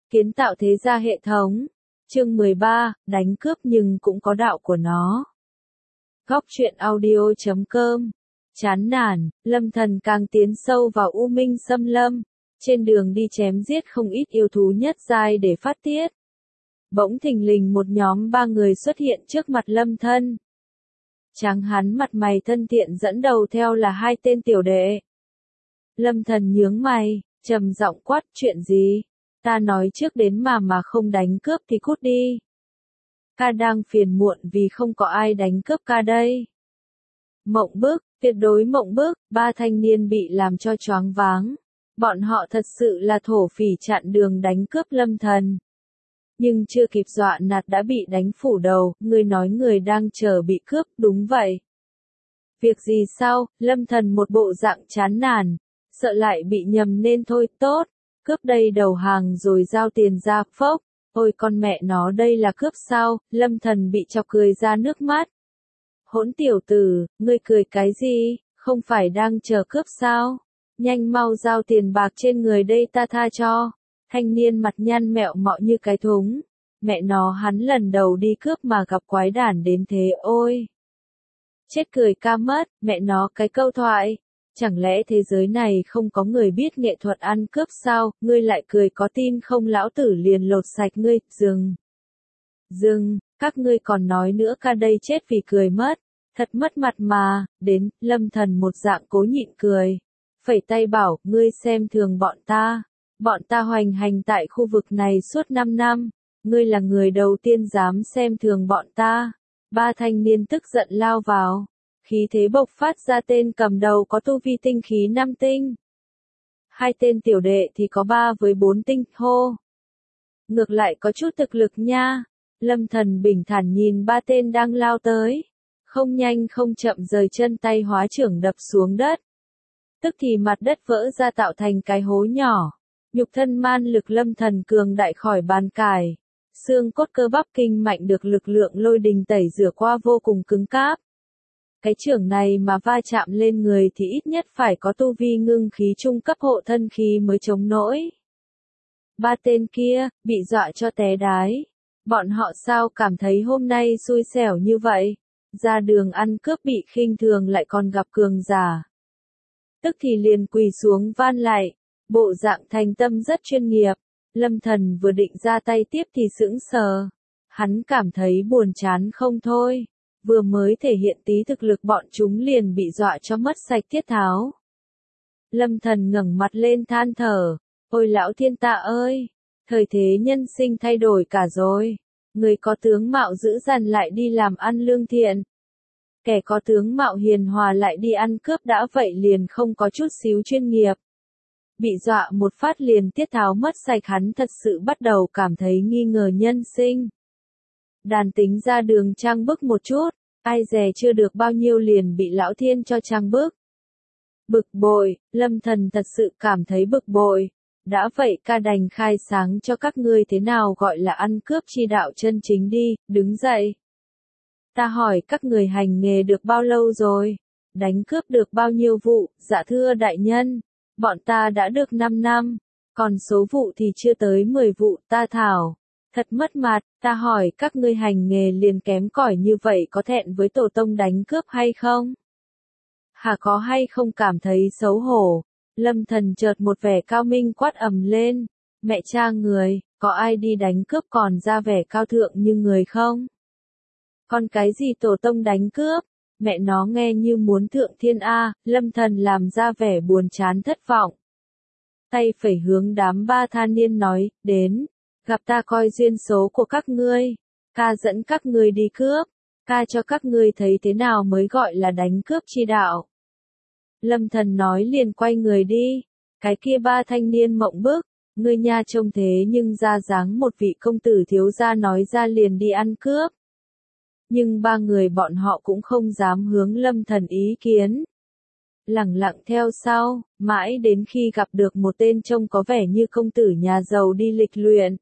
Kiến tạo thế gia hệ thống. Chương 13, đánh cướp nhưng cũng có đạo của nó. Góc truyện audio.com. Chán nản, Lâm Thần càng tiến sâu vào U Minh Xâm Lâm, trên đường đi chém giết không ít yêu thú nhất giai để phát tiết. Bỗng thình lình một nhóm 3 người xuất hiện trước mặt Lâm Thần. Tráng hắn mặt mày thân thiện dẫn đầu theo là 2 tên tiểu đệ. Lâm Thần nhướng mày, trầm giọng quát, chuyện gì? Ta nói trước đến mà không đánh cướp thì cút đi. Ca đang phiền muộn vì không có ai đánh cướp ca đây. Mộng bức, tuyệt đối mộng bức, 3 thanh niên bị làm cho choáng váng. Bọn họ thật sự là thổ phỉ chặn đường đánh cướp Lâm Thần. Nhưng chưa kịp dọa nạt đã bị đánh phủ đầu, người nói người đang chờ bị cướp, đúng vậy. Việc gì sao, Lâm Thần một bộ dạng chán nản, sợ lại bị nhầm nên thôi, tốt, cướp đây đầu hàng rồi giao tiền ra, phốc, ôi con mẹ nó đây là cướp sao, Lâm Thần bị chọc cười ra nước mắt. Hỗn tiểu tử, ngươi cười cái gì, không phải đang chờ cướp sao, nhanh mau giao tiền bạc trên người đây ta tha cho. Thanh niên mặt nhăn mẹo mọ như cái thúng, mẹ nó hắn lần đầu đi cướp mà gặp quái đản đến thế, ôi. Chết cười ca mất, mẹ nó cái câu thoại. Chẳng lẽ thế giới này không có người biết nghệ thuật ăn cướp sao, ngươi lại cười có tin không lão tử liền lột sạch ngươi, dừng, các ngươi còn nói nữa ca đây chết vì cười mất, thật mất mặt mà, đến, Lâm Thần một dạng cố nhịn cười, phẩy tay bảo, ngươi xem thường bọn ta hoành hành tại khu vực này suốt 5 năm, ngươi là người đầu tiên dám xem thường bọn ta. 3 thanh niên tức giận lao vào. Khí thế bộc phát ra, tên cầm đầu có tu vi tinh khí 5 tinh. 2 tên tiểu đệ thì có 3 với 4 tinh, hô. Ngược lại có chút thực lực nha. Lâm Thần bình thản nhìn 3 tên đang lao tới. Không nhanh không chậm rời chân tay hóa trưởng đập xuống đất. Tức thì mặt đất vỡ ra tạo thành cái hố nhỏ. Nhục thân man lực Lâm Thần cường đại khỏi bàn cải. Xương cốt cơ bắp kinh mạnh được lực lượng lôi đình tẩy rửa qua vô cùng cứng cáp. Cái chưởng này mà va chạm lên người thì ít nhất phải có tu vi ngưng khí trung cấp hộ thân khí mới chống nổi. 3 tên kia, bị dọa cho té đái. Bọn họ sao cảm thấy hôm nay xui xẻo như vậy? Ra đường ăn cướp bị khinh thường lại còn gặp cường giả. Tức thì liền quỳ xuống van lạy, bộ dạng thành tâm rất chuyên nghiệp. Lâm Thần vừa định ra tay tiếp thì sững sờ. Hắn cảm thấy buồn chán không thôi. Vừa mới thể hiện tí thực lực bọn chúng liền bị dọa cho mất sạch tiết tháo. Lâm Thần ngẩng mặt lên than thở, ôi lão thiên tạ ơi, thời thế nhân sinh thay đổi cả rồi, người có tướng mạo dữ dằn lại đi làm ăn lương thiện, kẻ có tướng mạo hiền hòa lại đi ăn cướp đã vậy liền không có chút xíu chuyên nghiệp. Bị dọa một phát liền tiết tháo mất sạch, hắn thật sự bắt đầu cảm thấy nghi ngờ nhân sinh. Đàn tính ra đường trang bức một chút, ai dè chưa được bao nhiêu liền bị lão thiên cho trang bức. Bực bội, Lâm Thần thật sự cảm thấy bực bội. Đã vậy ca đành khai sáng cho các ngươi thế nào gọi là ăn cướp chi đạo chân chính đi, đứng dậy. Ta hỏi các người hành nghề được bao lâu rồi? Đánh cướp được bao nhiêu vụ? Dạ thưa đại nhân, bọn ta đã được 5 năm, còn số vụ thì chưa tới 10 vụ, ta thảo. Thật mất mặt, ta hỏi các ngươi hành nghề liền kém cỏi như vậy có thẹn với tổ tông đánh cướp hay không? Hà có hay không cảm thấy xấu hổ? Lâm Thần chợt một vẻ cao minh quát ầm lên. Mẹ cha người, có ai đi đánh cướp còn ra vẻ cao thượng như người không? Còn cái gì tổ tông đánh cướp? Mẹ nó nghe như muốn thượng thiên A, Lâm Thần làm ra vẻ buồn chán thất vọng. Tay phẩy hướng đám 3 thanh niên nói, đến. Gặp ta coi duyên số của các ngươi, ca dẫn các ngươi đi cướp, ca cho các ngươi thấy thế nào mới gọi là đánh cướp chi đạo. Lâm Thần nói liền quay người đi, cái kia 3 thanh niên mộng bức, ngươi nha trông thế nhưng ra dáng một vị công tử thiếu gia nói ra liền đi ăn cướp. Nhưng 3 người bọn họ cũng không dám hướng Lâm Thần ý kiến. Lẳng lặng theo sau, mãi đến khi gặp được một tên trông có vẻ như công tử nhà giàu đi lịch luyện.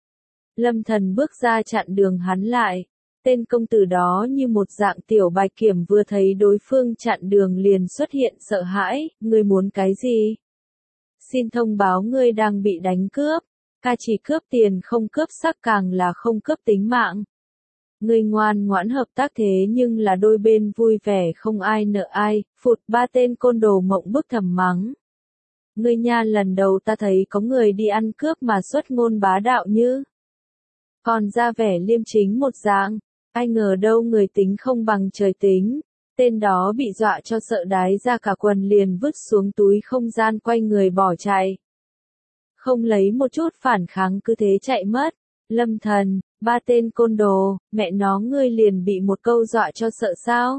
Lâm Thần bước ra chặn đường hắn lại. Tên công tử đó như một dạng tiểu bạch kiểm vừa thấy đối phương chặn đường liền xuất hiện sợ hãi, ngươi muốn cái gì? Xin thông báo ngươi đang bị đánh cướp. Ca chỉ cướp tiền không cướp sắc, càng là không cướp tính mạng. Ngươi ngoan ngoãn hợp tác thế nhưng là đôi bên vui vẻ không ai nợ ai, phụt, ba tên côn đồ mộng bức thầm mắng. Ngươi nha, lần đầu ta thấy có người đi ăn cướp mà xuất ngôn bá đạo như. Còn ra vẻ liêm chính một dạng, ai ngờ đâu người tính không bằng trời tính. Tên đó bị dọa cho sợ đái ra cả quần, liền vứt xuống túi không gian, quay người bỏ chạy. Không lấy một chút phản kháng, cứ thế chạy mất. Lâm Thần, ba tên côn đồ, mẹ nó ngươi liền bị một câu dọa cho sợ sao?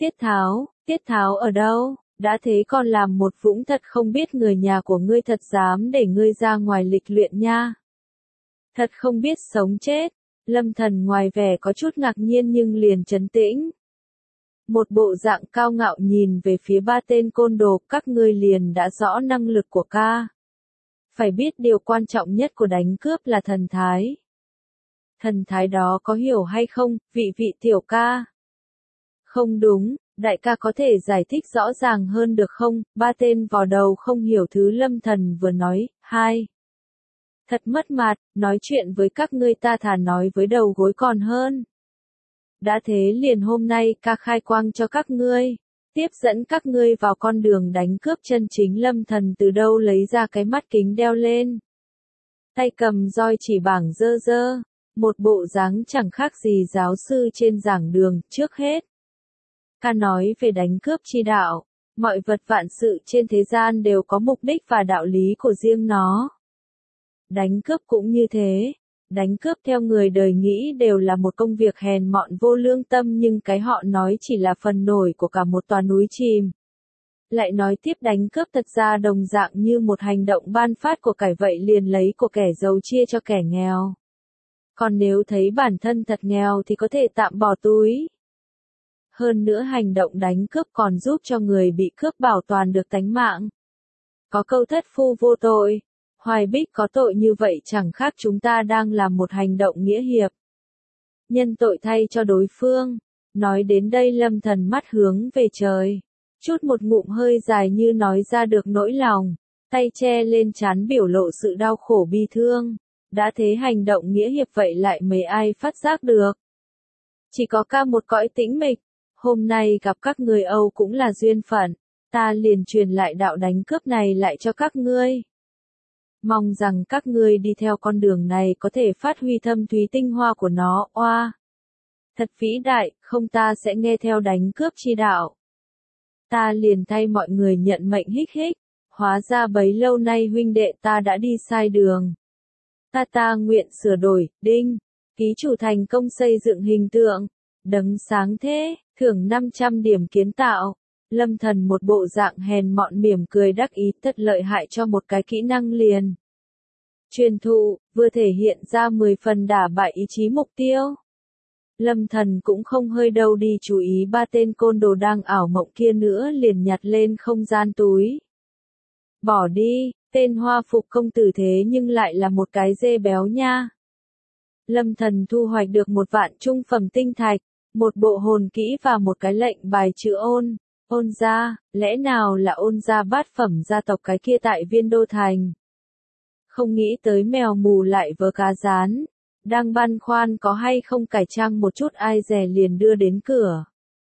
Tiết Tháo ở đâu? Đã thế còn làm một vũng, thật không biết người nhà của ngươi thật dám để ngươi ra ngoài lịch luyện nha. Thật không biết sống chết. Lâm Thần ngoài vẻ có chút ngạc nhiên nhưng liền trấn tĩnh. Một bộ dạng cao ngạo nhìn về phía ba tên côn đồ, các ngươi liền đã rõ năng lực của ca. Phải biết điều quan trọng nhất của đánh cướp là thần thái. Thần thái đó có hiểu hay không, vị tiểu ca? Không đúng, đại ca có thể giải thích rõ ràng hơn được không? Ba tên vò đầu không hiểu thứ Lâm Thần vừa nói. Hai. Thật mất mặt, nói chuyện với các ngươi ta thà nói với đầu gối còn hơn. Đã thế liền hôm nay ca khai quang cho các ngươi, tiếp dẫn các ngươi vào con đường đánh cướp chân chính. Lâm Thần từ đâu lấy ra cái mắt kính đeo lên. Tay cầm roi chỉ bảng dơ dơ, một bộ dáng chẳng khác gì giáo sư trên giảng đường. Trước hết, ca nói về đánh cướp chi đạo, mọi vật vạn sự trên thế gian đều có mục đích và đạo lý của riêng nó. Đánh cướp cũng như thế. Đánh cướp theo người đời nghĩ đều là một công việc hèn mọn vô lương tâm, nhưng cái họ nói chỉ là phần nổi của cả một tòa núi chìm. Lại nói tiếp, đánh cướp thật ra đồng dạng như một hành động ban phát của cải vậy, liền lấy của kẻ giàu chia cho kẻ nghèo. Còn nếu thấy bản thân thật nghèo thì có thể tạm bỏ túi. Hơn nữa hành động đánh cướp còn giúp cho người bị cướp bảo toàn được tánh mạng. Có câu thất phu vô tội, hoài bích có tội, như vậy chẳng khác chúng ta đang làm một hành động nghĩa hiệp. Nhân tội thay cho đối phương. Nói đến đây Lâm Thần mắt hướng về trời. Chút một ngụm hơi dài như nói ra được nỗi lòng. Tay che lên trán biểu lộ sự đau khổ bi thương. Đã thế hành động nghĩa hiệp vậy lại mấy ai phát giác được. Chỉ có ca một cõi tĩnh mịch. Hôm nay gặp các người Âu cũng là duyên phận. Ta liền truyền lại đạo đánh cướp này lại cho các ngươi. Mong rằng các ngươi đi theo con đường này có thể phát huy thâm thúy tinh hoa của nó. Oa! Thật vĩ đại, không ta sẽ nghe theo đánh cướp chi đạo. Ta liền thay mọi người nhận mệnh. Hích hích. Hóa ra bấy lâu nay huynh đệ ta đã đi sai đường. Ta nguyện sửa đổi. Đinh. Ký chủ thành công xây dựng hình tượng. Đấng sáng thế, thưởng 500 điểm kiến tạo. Lâm Thần một bộ dạng hèn mọn mỉm cười đắc ý, thật lợi hại cho một cái kỹ năng liền. Truyền thụ, vừa thể hiện ra 10 phần đả bại ý chí mục tiêu. Lâm Thần cũng không hơi đâu đi chú ý ba tên côn đồ đang ảo mộng kia nữa, liền nhặt lên không gian túi. Bỏ đi, tên hoa phục công tử thế nhưng lại là một cái dê béo nha. Lâm Thần thu hoạch được một vạn trung phẩm tinh thạch, một bộ hồn kỹ và một cái lệnh bài chữ ôn. Ôn gia, lẽ nào là ôn gia bát phẩm gia tộc cái kia tại Viên Đô Thành? Không nghĩ tới mèo mù lại vớ cá rán. Đang băn khoăn có hay không cải trang một chút, ai dè liền đưa đến cửa.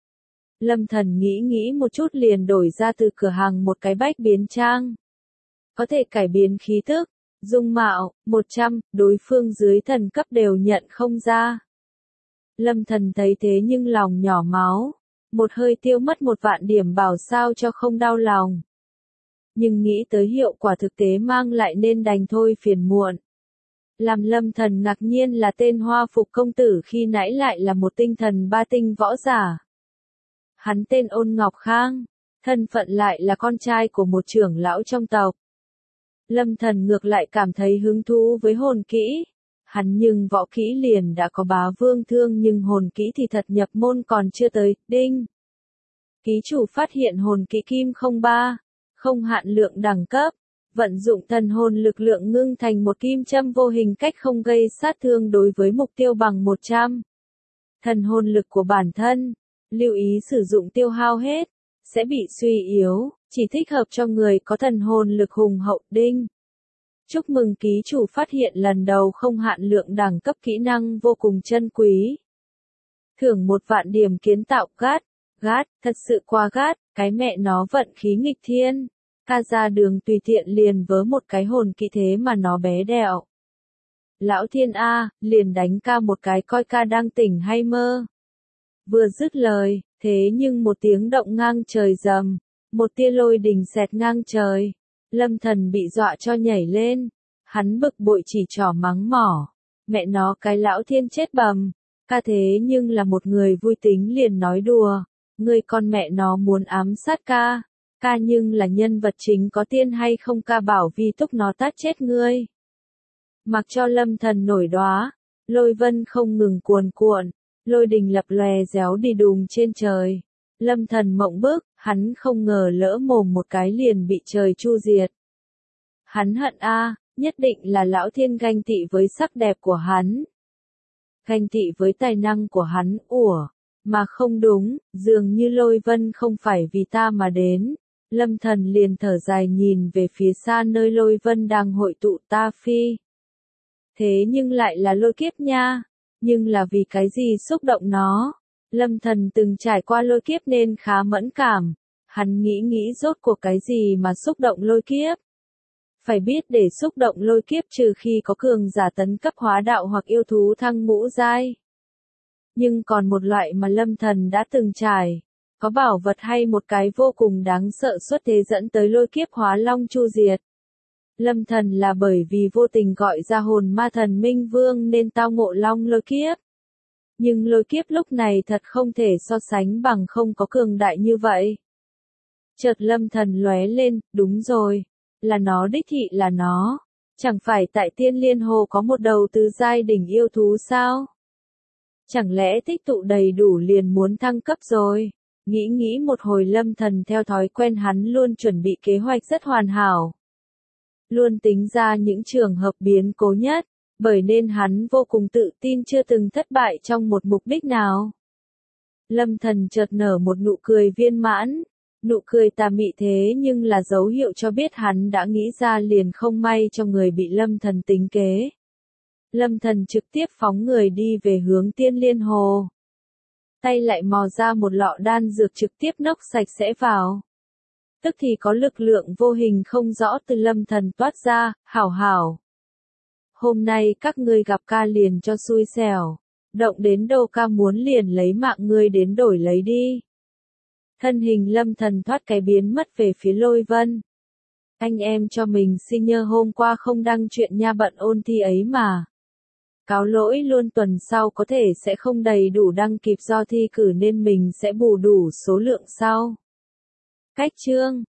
Lâm Thần nghĩ một chút liền đổi ra từ cửa hàng một cái bách biến trang. Có thể cải biến khí tức, dung mạo, 100, đối phương dưới thần cấp đều nhận không ra. Lâm Thần thấy thế nhưng lòng nhỏ máu. Một hơi tiêu mất 1 vạn điểm, bảo sao cho không đau lòng. Nhưng nghĩ tới hiệu quả thực tế mang lại nên đành thôi phiền muộn. Làm Lâm Thần ngạc nhiên là tên hoa phục công tử khi nãy lại là một tinh thần 3 tinh võ giả. Hắn tên Ôn Ngọc Khang, thân phận lại là con trai của một trưởng lão trong tộc. Lâm Thần ngược lại cảm thấy hứng thú với hồn kỹ. Hắn nhưng võ kỹ liền đã có bá vương thương, nhưng hồn kỹ thì thật nhập môn còn chưa tới. Đinh. Ký chủ phát hiện hồn kỹ Kim 03, không hạn lượng đẳng cấp. Vận dụng thần hồn lực lượng ngưng thành một kim châm vô hình cách không gây sát thương đối với mục tiêu bằng 100. Thần hồn lực của bản thân. Lưu ý sử dụng tiêu hao hết, sẽ bị suy yếu, chỉ thích hợp cho người có thần hồn lực hùng hậu. Đinh. Chúc mừng ký chủ phát hiện lần đầu không hạn lượng đẳng cấp kỹ năng vô cùng chân quý. Thưởng 1.000.000 điểm kiến tạo gát. Gát, thật sự quá gát, cái mẹ nó vận khí nghịch thiên. Ca ra đường tùy tiện liền vớ một cái hồn kỹ thế mà nó bé đẹo. Lão thiên A, liền đánh ca một cái coi ca đang tỉnh hay mơ. Vừa dứt lời, thế nhưng một tiếng động ngang trời rầm, một tia lôi đình xẹt ngang trời. Lâm Thần bị dọa cho nhảy lên, hắn bực bội chỉ trỏ mắng mỏ. Mẹ nó cái lão thiên chết bầm, ca thế nhưng là một người vui tính liền nói đùa. Ngươi con mẹ nó muốn ám sát ca, ca nhưng là nhân vật chính có tiên hay không ca bảo vi túc nó tát chết ngươi. Mặc cho Lâm Thần nổi đóa, lôi vân không ngừng cuồn cuộn, lôi đình lập lòe réo đi đùng trên trời. Lâm Thần mộng bức, hắn không ngờ lỡ mồm một cái liền bị trời chu diệt. Hắn hận a, nhất định là lão thiên ganh tị với sắc đẹp của hắn. Ganh tị với tài năng của hắn, mà không đúng, dường như lôi vân không phải vì ta mà đến. Lâm Thần liền thở dài nhìn về phía xa nơi lôi vân đang hội tụ ta phi. Thế nhưng lại là lôi kiếp nha, nhưng là vì cái gì xúc động nó? Lâm Thần từng trải qua lôi kiếp nên khá mẫn cảm, hắn nghĩ rốt cuộc cái gì mà xúc động lôi kiếp. Phải biết để xúc động lôi kiếp trừ khi có cường giả tấn cấp hóa đạo hoặc yêu thú thăng ngũ giai. Nhưng còn một loại mà Lâm Thần đã từng trải, có bảo vật hay một cái vô cùng đáng sợ xuất thế dẫn tới lôi kiếp hóa long chu diệt. Lâm Thần là bởi vì vô tình gọi ra hồn ma thần Minh Vương nên tao ngộ long lôi kiếp. Nhưng lôi kiếp lúc này thật không thể so sánh bằng không có cường đại như vậy. Chợt Lâm Thần lóe lên, đúng rồi, là nó đích thị là nó. Chẳng phải tại Tiên Liên Hồ có một đầu tứ giai đỉnh yêu thú sao? Chẳng lẽ tích tụ đầy đủ liền muốn thăng cấp rồi? Nghĩ một hồi Lâm Thần theo thói quen hắn luôn chuẩn bị kế hoạch rất hoàn hảo. Luôn tính ra những trường hợp biến cố nhất, bởi nên hắn vô cùng tự tin chưa từng thất bại trong một mục đích nào. Lâm Thần chợt nở một nụ cười viên mãn, nụ cười tà mị thế nhưng là dấu hiệu cho biết hắn đã nghĩ ra liền không may cho người bị Lâm Thần tính kế. Lâm Thần trực tiếp phóng người đi về hướng Tiên Liên Hồ. Tay lại mò ra một lọ đan dược trực tiếp nốc sạch sẽ vào. Tức thì có lực lượng vô hình không rõ từ Lâm Thần toát ra, hảo. Hôm nay các ngươi gặp ca liền cho xui xẻo. Động đến đâu ca muốn liền lấy mạng ngươi đến đổi lấy đi. Thân hình Lâm Thần thoát cái biến mất về phía lôi vân. Anh em cho mình xin nhờ hôm qua không đăng chuyện nha bận ôn thi ấy mà. Cáo lỗi luôn tuần sau có thể sẽ không đầy đủ đăng kịp do thi cử nên mình sẽ bù đủ số lượng sau. Cách chương